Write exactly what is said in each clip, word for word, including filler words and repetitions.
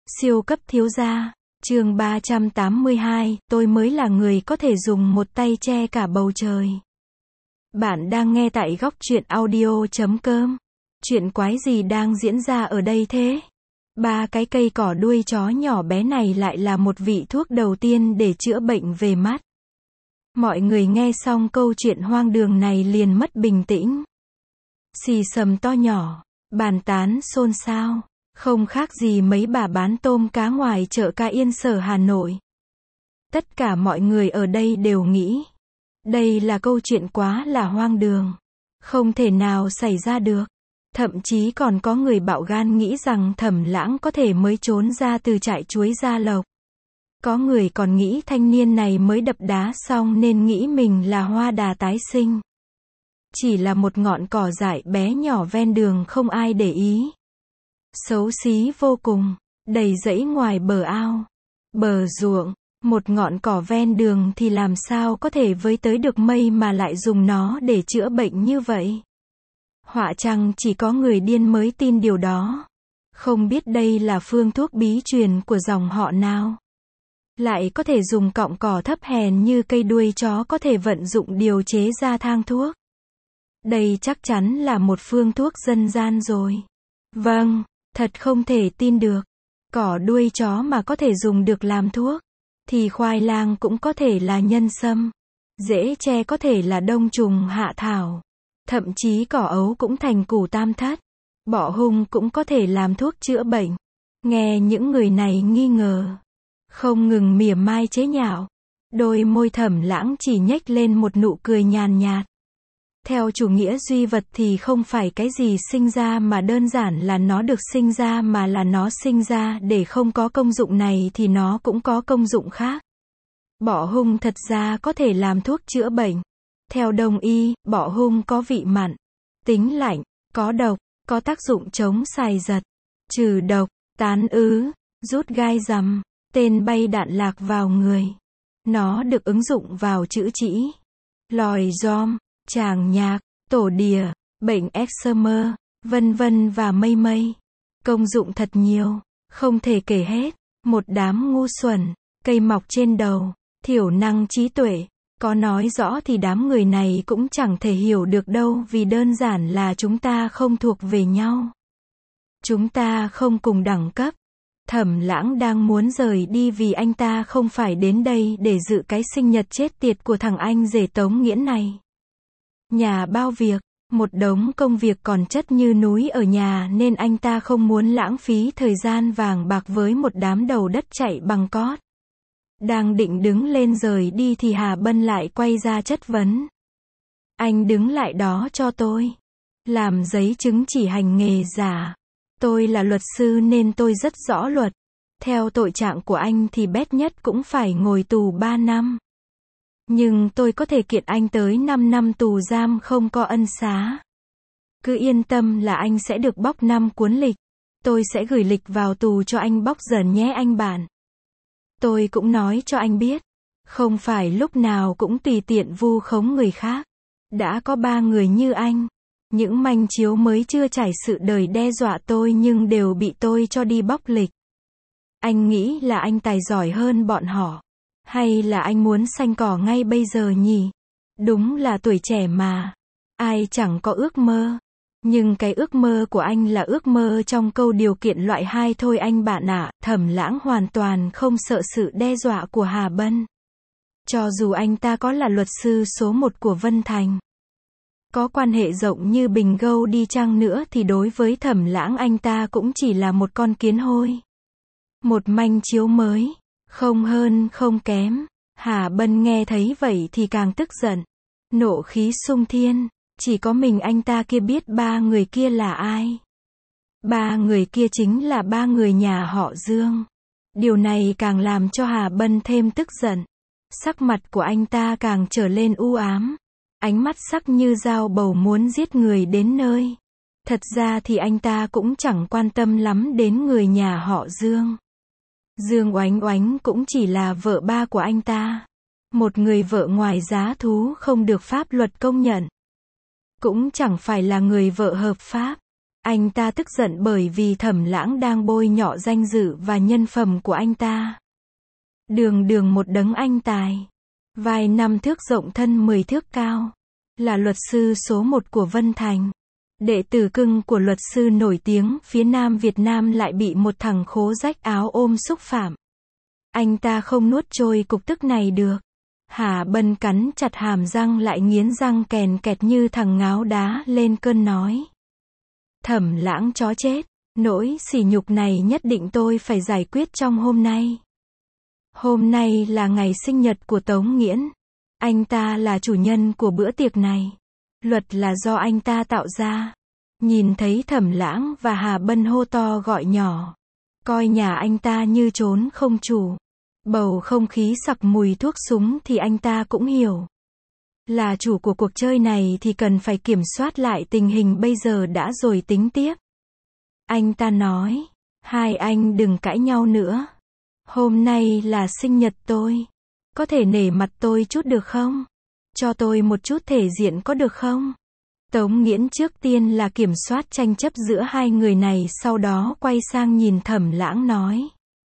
Siêu cấp thiếu gia, chương ba trăm tám mươi hai, tôi mới là người có thể dùng một tay che cả bầu trời. Bạn đang nghe tại góc truyện audio chấm com. Chuyện quái gì đang diễn ra ở đây thế? Ba cái cây cỏ đuôi chó nhỏ bé này lại là một vị thuốc đầu tiên để chữa bệnh về mắt. Mọi người nghe xong câu chuyện hoang đường này liền mất bình tĩnh. Xì xầm to nhỏ, bàn tán xôn xao. Không khác gì mấy bà bán tôm cá ngoài chợ Ca Yên Sở Hà Nội. Tất cả mọi người ở đây đều nghĩ, đây là câu chuyện quá là hoang đường, không thể nào xảy ra được. Thậm chí còn có người bạo gan nghĩ rằng Thẩm Lãng có thể mới trốn ra từ trại chuối Gia Lộc. Có người còn nghĩ thanh niên này mới đập đá xong nên nghĩ mình là hoa đà tái sinh. Chỉ là một ngọn cỏ dại bé nhỏ ven đường không ai để ý. Xấu xí vô cùng, đầy rẫy ngoài bờ ao, bờ ruộng, một ngọn cỏ ven đường thì làm sao có thể với tới được mây mà lại dùng nó để chữa bệnh như vậy. Họa chăng chỉ có người điên mới tin điều đó. Không biết đây là phương thuốc bí truyền của dòng họ nào. Lại có thể dùng cọng cỏ thấp hèn như cây đuôi chó có thể vận dụng điều chế ra thang thuốc. Đây chắc chắn là một phương thuốc dân gian rồi. Vâng. Thật không thể tin được. Cỏ đuôi chó mà có thể dùng được làm thuốc, thì khoai lang cũng có thể là nhân sâm. Rễ tre có thể là đông trùng hạ thảo. Thậm chí cỏ ấu cũng thành củ tam thất. Bọ hung cũng có thể làm thuốc chữa bệnh. Nghe những người này nghi ngờ, không ngừng mỉa mai chế nhạo. Đôi môi Thẩm Lãng chỉ nhếch lên một nụ cười nhàn nhạt. Theo chủ nghĩa duy vật thì không phải cái gì sinh ra mà đơn giản là nó được sinh ra mà là nó sinh ra để không có công dụng này thì nó cũng có công dụng khác. Bọ hung thật ra có thể làm thuốc chữa bệnh. Theo Đông y, bọ hung có vị mặn, tính lạnh, có độc, có tác dụng chống xài giật, trừ độc, tán ứ, rút gai rằm, tên bay đạn lạc vào người. Nó được ứng dụng vào chữa trĩ lòi giom, tràng nhạc, tổ đìa, bệnh eczema, vân vân và mây mây. Công dụng thật nhiều, không thể kể hết. Một đám ngu xuẩn, cây mọc trên đầu, thiểu năng trí tuệ, có nói rõ thì đám người này cũng chẳng thể hiểu được đâu vì đơn giản là chúng ta không thuộc về nhau. Chúng ta không cùng đẳng cấp. Thẩm Lãng đang muốn rời đi vì anh ta không phải đến đây để dự cái sinh nhật chết tiệt của thằng anh rể Tống Nghiễn này. Nhà bao việc, một đống công việc còn chất như núi ở nhà nên anh ta không muốn lãng phí thời gian vàng bạc với một đám đầu đất chạy bằng cót. Đang định đứng lên rời đi thì Hà Bân lại quay ra chất vấn. Anh đứng lại đó cho tôi. Làm giấy chứng chỉ hành nghề giả. Tôi là luật sư nên tôi rất rõ luật. Theo tội trạng của anh thì bét nhất cũng phải ngồi tù ba năm. Nhưng tôi có thể kiện anh tới năm năm tù giam không có ân xá. Cứ yên tâm là anh sẽ được bóc năm cuốn lịch. Tôi sẽ gửi lịch vào tù cho anh bóc dần nhé anh bạn. Tôi cũng nói cho anh biết. Không phải lúc nào cũng tùy tiện vu khống người khác. Đã có ba người như anh. Những manh chiếu mới chưa trải sự đời đe dọa tôi nhưng đều bị tôi cho đi bóc lịch. Anh nghĩ là anh tài giỏi hơn bọn họ. Hay là anh muốn xanh cỏ ngay bây giờ nhỉ? Đúng là tuổi trẻ mà. Ai chẳng có ước mơ. Nhưng cái ước mơ của anh là ước mơ trong câu điều kiện loại hai thôi anh bạn ạ. Thẩm Lãng hoàn toàn không sợ sự đe dọa của Hà Bân. Cho dù anh ta có là luật sư số một của Vân Thành, có quan hệ rộng như Bình Gâu đi chăng nữa thì đối với Thẩm Lãng anh ta cũng chỉ là một con kiến hôi. Một manh chiếu mới. Không hơn không kém. Hà Bân nghe thấy vậy thì càng tức giận. Nộ khí sung thiên. Chỉ có mình anh ta kia biết ba người kia là ai. Ba người kia chính là ba người nhà họ Dương. Điều này càng làm cho Hà Bân thêm tức giận. Sắc mặt của anh ta càng trở lên u ám. Ánh mắt sắc như dao bầu muốn giết người đến nơi. Thật ra thì anh ta cũng chẳng quan tâm lắm đến người nhà họ Dương. Dương Oánh Oánh cũng chỉ là vợ ba của anh ta. Một người vợ ngoài giá thú không được pháp luật công nhận. Cũng chẳng phải là người vợ hợp pháp. Anh ta tức giận bởi vì Thẩm Lãng đang bôi nhọ danh dự và nhân phẩm của anh ta. Đường đường một đấng anh tài. Vai năm thước rộng thân mười thước cao. Là luật sư số một của Vân Thành. Đệ tử cưng của luật sư nổi tiếng phía Nam Việt Nam lại bị một thằng khố rách áo ôm xúc phạm. Anh ta không nuốt trôi cục tức này được. Hà Bân cắn chặt hàm răng lại nghiến răng kèn kẹt như thằng ngáo đá lên cơn nói. Thẩm Lãng chó chết, nỗi sỉ nhục này nhất định tôi phải giải quyết trong hôm nay. Hôm nay là ngày sinh nhật của Tống Nghiễn. Anh ta là chủ nhân của bữa tiệc này. Luật là do anh ta tạo ra. Nhìn thấy Thẩm Lãng và Hà Bân hô to gọi nhỏ. Coi nhà anh ta như trốn không chủ. Bầu không khí sặc mùi thuốc súng thì anh ta cũng hiểu. Là chủ của cuộc chơi này thì cần phải kiểm soát lại tình hình bây giờ đã rồi tính tiếp. Anh ta nói. Hai anh đừng cãi nhau nữa. Hôm nay là sinh nhật tôi. Có thể nể mặt tôi chút được không? Cho tôi một chút thể diện có được không? Tống Nghiễn trước tiên là kiểm soát tranh chấp giữa hai người này, sau đó quay sang nhìn Thẩm Lãng nói.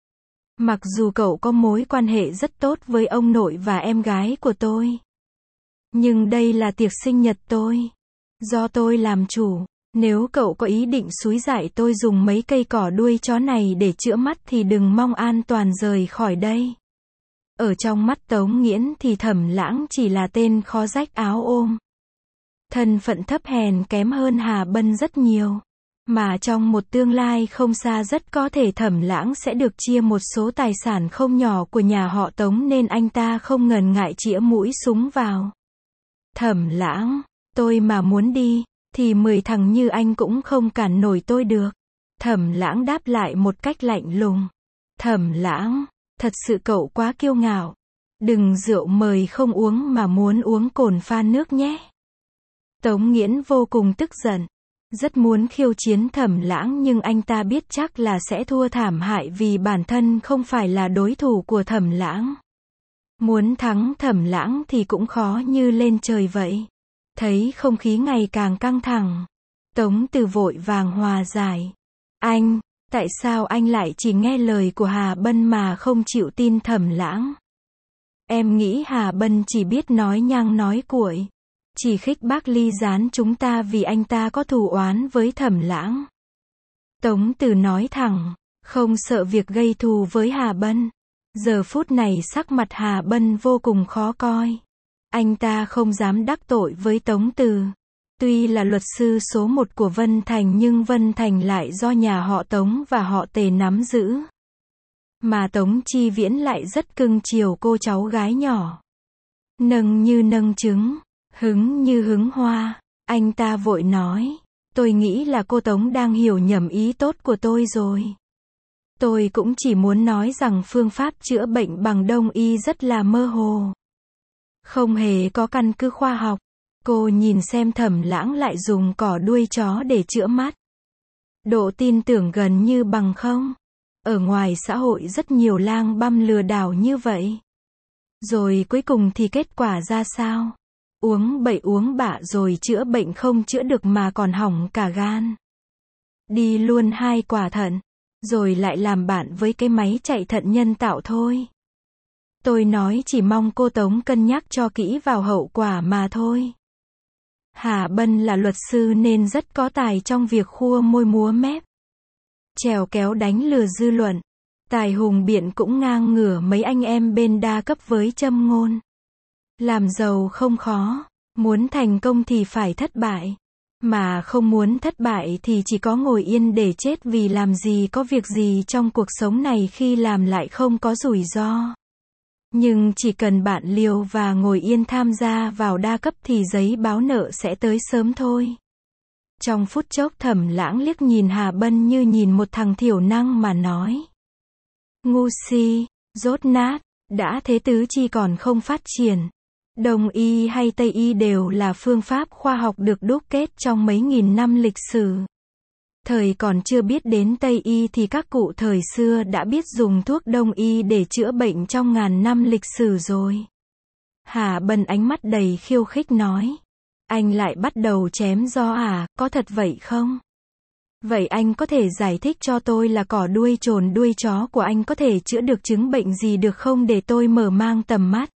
Mặc dù cậu có mối quan hệ rất tốt với ông nội và em gái của tôi. Nhưng đây là tiệc sinh nhật tôi. Do tôi làm chủ. Nếu cậu có ý định xúi giại tôi dùng mấy cây cỏ đuôi chó này để chữa mắt thì đừng mong an toàn rời khỏi đây. Ở trong mắt Tống Nghiễn thì Thẩm Lãng chỉ là tên khó rách áo ôm. Thân phận thấp hèn kém hơn Hà Bân rất nhiều. Mà trong một tương lai không xa rất có thể Thẩm Lãng sẽ được chia một số tài sản không nhỏ của nhà họ Tống nên anh ta không ngần ngại chĩa mũi súng vào. Thẩm Lãng, tôi mà muốn đi, thì mười thằng như anh cũng không cản nổi tôi được. Thẩm Lãng đáp lại một cách lạnh lùng. Thẩm Lãng, thật sự cậu quá kiêu ngạo. Đừng rượu mời không uống mà muốn uống cồn pha nước nhé. Tống Nghiễn vô cùng tức giận. Rất muốn khiêu chiến Thẩm Lãng nhưng anh ta biết chắc là sẽ thua thảm hại vì bản thân không phải là đối thủ của Thẩm Lãng. Muốn thắng Thẩm Lãng thì cũng khó như lên trời vậy. Thấy không khí ngày càng căng thẳng. Tống Từ vội vàng hòa giải. Anh, tại sao anh lại chỉ nghe lời của Hà Bân mà không chịu tin Thẩm Lãng? Em nghĩ Hà Bân chỉ biết nói nhăng nói cuội. Chỉ khích bác ly gián chúng ta vì anh ta có thù oán với Thẩm Lãng. Tống Từ nói thẳng, không sợ việc gây thù với Hà Bân. Giờ phút này sắc mặt Hà Bân vô cùng khó coi. Anh ta không dám đắc tội với Tống Từ. Tuy là luật sư số một của Vân Thành nhưng Vân Thành lại do nhà họ Tống và họ Tề nắm giữ. Mà Tống Chi Viễn lại rất cưng chiều cô cháu gái nhỏ. Nâng như nâng trứng, hứng như hứng hoa. Anh ta vội nói, tôi nghĩ là cô Tống đang hiểu nhầm ý tốt của tôi rồi. Tôi cũng chỉ muốn nói rằng phương pháp chữa bệnh bằng Đông y rất là mơ hồ. Không hề có căn cứ khoa học. Cô nhìn xem Thẩm Lãng lại dùng cỏ đuôi chó để chữa mắt. Độ tin tưởng gần như bằng không. Ở ngoài xã hội rất nhiều lang băm lừa đảo như vậy. Rồi cuối cùng thì kết quả ra sao? Uống bậy uống bạ rồi chữa bệnh không chữa được mà còn hỏng cả gan. Đi luôn hai quả thận. Rồi lại làm bạn với cái máy chạy thận nhân tạo thôi. Tôi nói chỉ mong cô Tống cân nhắc cho kỹ vào hậu quả mà thôi. Hà Bân là luật sư nên rất có tài trong việc khua môi múa mép. Trèo kéo đánh lừa dư luận. Tài hùng biện cũng ngang ngửa mấy anh em bên đa cấp với châm ngôn. Làm giàu không khó. Muốn thành công thì phải thất bại. Mà không muốn thất bại thì chỉ có ngồi yên để chết vì làm gì có việc gì trong cuộc sống này khi làm lại không có rủi ro. Nhưng chỉ cần bạn liều và ngồi yên tham gia vào đa cấp thì giấy báo nợ sẽ tới sớm thôi. Trong phút chốc Thẩm Lãng liếc nhìn Hà Bân như nhìn một thằng thiểu năng mà nói. Ngu si, dốt nát, đã thế tứ chi còn không phát triển. Đông y hay Tây y đều là phương pháp khoa học được đúc kết trong mấy nghìn năm lịch sử. Thời còn chưa biết đến Tây y thì các cụ thời xưa đã biết dùng thuốc Đông y để chữa bệnh trong ngàn năm lịch sử rồi. Hà Bân ánh mắt đầy khiêu khích nói. Anh lại bắt đầu chém gió à, có thật vậy không? Vậy anh có thể giải thích cho tôi là cỏ đuôi trồn đuôi chó của anh có thể chữa được chứng bệnh gì được không để tôi mở mang tầm mắt?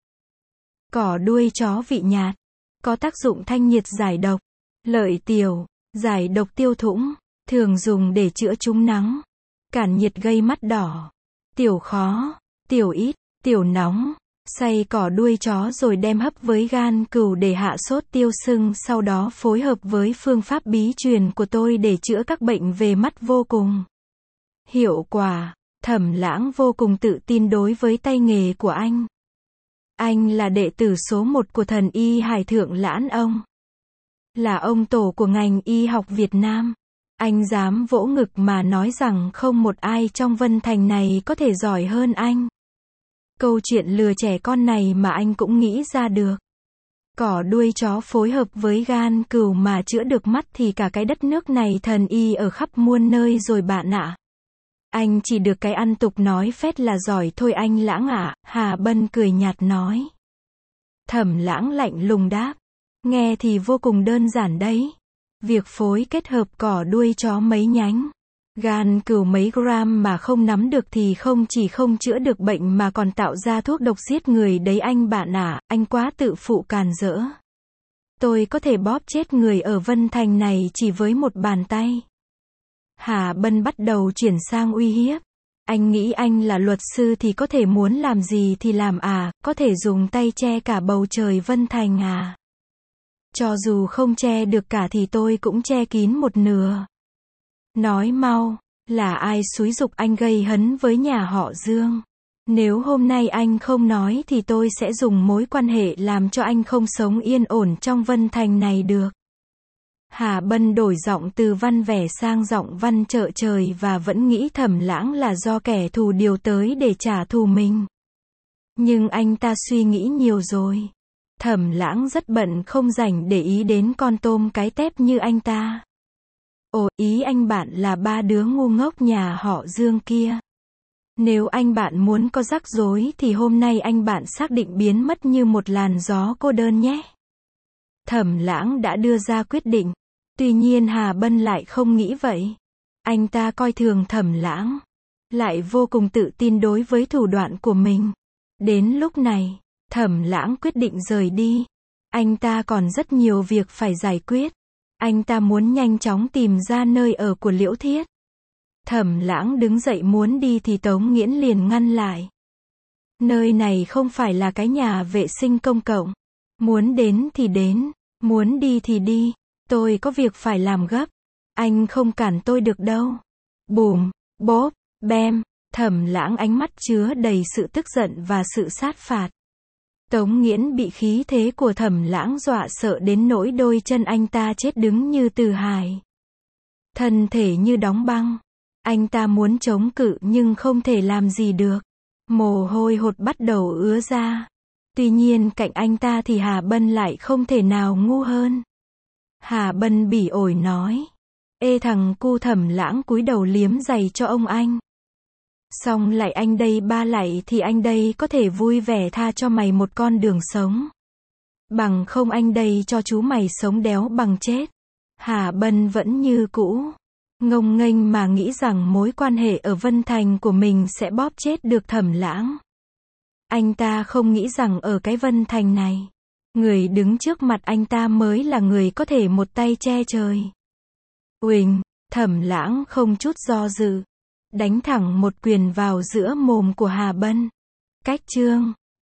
Cỏ đuôi chó vị nhạt, có tác dụng thanh nhiệt giải độc, lợi tiểu, giải độc tiêu thủng, thường dùng để chữa trúng nắng, cản nhiệt gây mắt đỏ, tiểu khó, tiểu ít, tiểu nóng. Xay cỏ đuôi chó rồi đem hấp với gan cừu để hạ sốt tiêu sưng, sau đó phối hợp với phương pháp bí truyền của tôi để chữa các bệnh về mắt vô cùng hiệu quả. Thẩm Lãng vô cùng tự tin đối với tay nghề của anh. Anh là đệ tử số một của thần y Hải Thượng Lãn Ông, là ông tổ của ngành y học Việt Nam. Anh dám vỗ ngực mà nói rằng không một ai trong Vân Thành này có thể giỏi hơn anh. Câu chuyện lừa trẻ con này mà anh cũng nghĩ ra được. Cỏ đuôi chó phối hợp với gan cừu mà chữa được mắt thì cả cái đất nước này thần y ở khắp muôn nơi rồi bạn ạ. Anh chỉ được cái ăn tục nói phét là giỏi thôi anh Lãng ạ. Hà Bân cười nhạt nói. Thẩm Lãng lạnh lùng đáp. Nghe thì vô cùng đơn giản đấy. Việc phối kết hợp cỏ đuôi chó mấy nhánh, gan cừu mấy gram mà không nắm được thì không chỉ không chữa được bệnh mà còn tạo ra thuốc độc giết người đấy anh bạn ạ. Anh quá tự phụ càn rỡ. Tôi có thể bóp chết người ở Vân Thành này chỉ với một bàn tay. Hà Bân bắt đầu chuyển sang uy hiếp. Anh nghĩ anh là luật sư thì có thể muốn làm gì thì làm à, có thể dùng tay che cả bầu trời Vân Thành à. Cho dù không che được cả thì tôi cũng che kín một nửa. Nói mau, là ai xúi giục anh gây hấn với nhà họ Dương? Nếu hôm nay anh không nói thì tôi sẽ dùng mối quan hệ làm cho anh không sống yên ổn trong Vân Thành này được. Hà Bân đổi giọng từ văn vẻ sang giọng văn trợ trời và vẫn nghĩ Thẩm Lãng là do kẻ thù điều tới để trả thù mình. Nhưng anh ta suy nghĩ nhiều rồi. Thẩm Lãng rất bận không rảnh để ý đến con tôm cái tép như anh ta. Ồ, ý anh bạn là ba đứa ngu ngốc nhà họ Dương kia. Nếu anh bạn muốn có rắc rối thì hôm nay anh bạn xác định biến mất như một làn gió cô đơn nhé. Thẩm Lãng đã đưa ra quyết định. Tuy nhiên Hà Bân lại không nghĩ vậy. Anh ta coi thường Thẩm Lãng, lại vô cùng tự tin đối với thủ đoạn của mình. Đến lúc này, Thẩm Lãng quyết định rời đi. Anh ta còn rất nhiều việc phải giải quyết. Anh ta muốn nhanh chóng tìm ra nơi ở của Liễu Thiết. Thẩm Lãng đứng dậy muốn đi thì Tống Nghiễn liền ngăn lại. Nơi này không phải là cái nhà vệ sinh công cộng. Muốn đến thì đến, muốn đi thì đi. Tôi có việc phải làm gấp. Anh không cản tôi được đâu. Bùm, bốp, bem. Thẩm Lãng ánh mắt chứa đầy sự tức giận và sự sát phạt. Tống Nghiễn bị khí thế của Thẩm Lãng dọa sợ đến nỗi đôi chân anh ta chết đứng như từ hài. Thân thể như đóng băng. Anh ta muốn chống cự nhưng không thể làm gì được. Mồ hôi hột bắt đầu ứa ra. Tuy nhiên cạnh anh ta thì Hà Bân lại không thể nào ngu hơn. Hà Bân bỉ ổi nói. Ê thằng cu. Thẩm Lãng cúi đầu liếm giày cho ông anh. Xong lại anh đây ba lại thì anh đây có thể vui vẻ tha cho mày một con đường sống. Bằng không anh đây cho chú mày sống đéo bằng chết. Hà Bân vẫn như cũ. Ngông nghênh mà nghĩ rằng mối quan hệ ở Vân Thành của mình sẽ bóp chết được Thẩm Lãng. Anh ta không nghĩ rằng ở cái Vân Thành này, người đứng trước mặt anh ta mới là người có thể một tay che trời. Uỳnh, Thẩm Lãng không chút do dự. Đánh thẳng một quyền vào giữa mồm của Hà Bân. Cách chương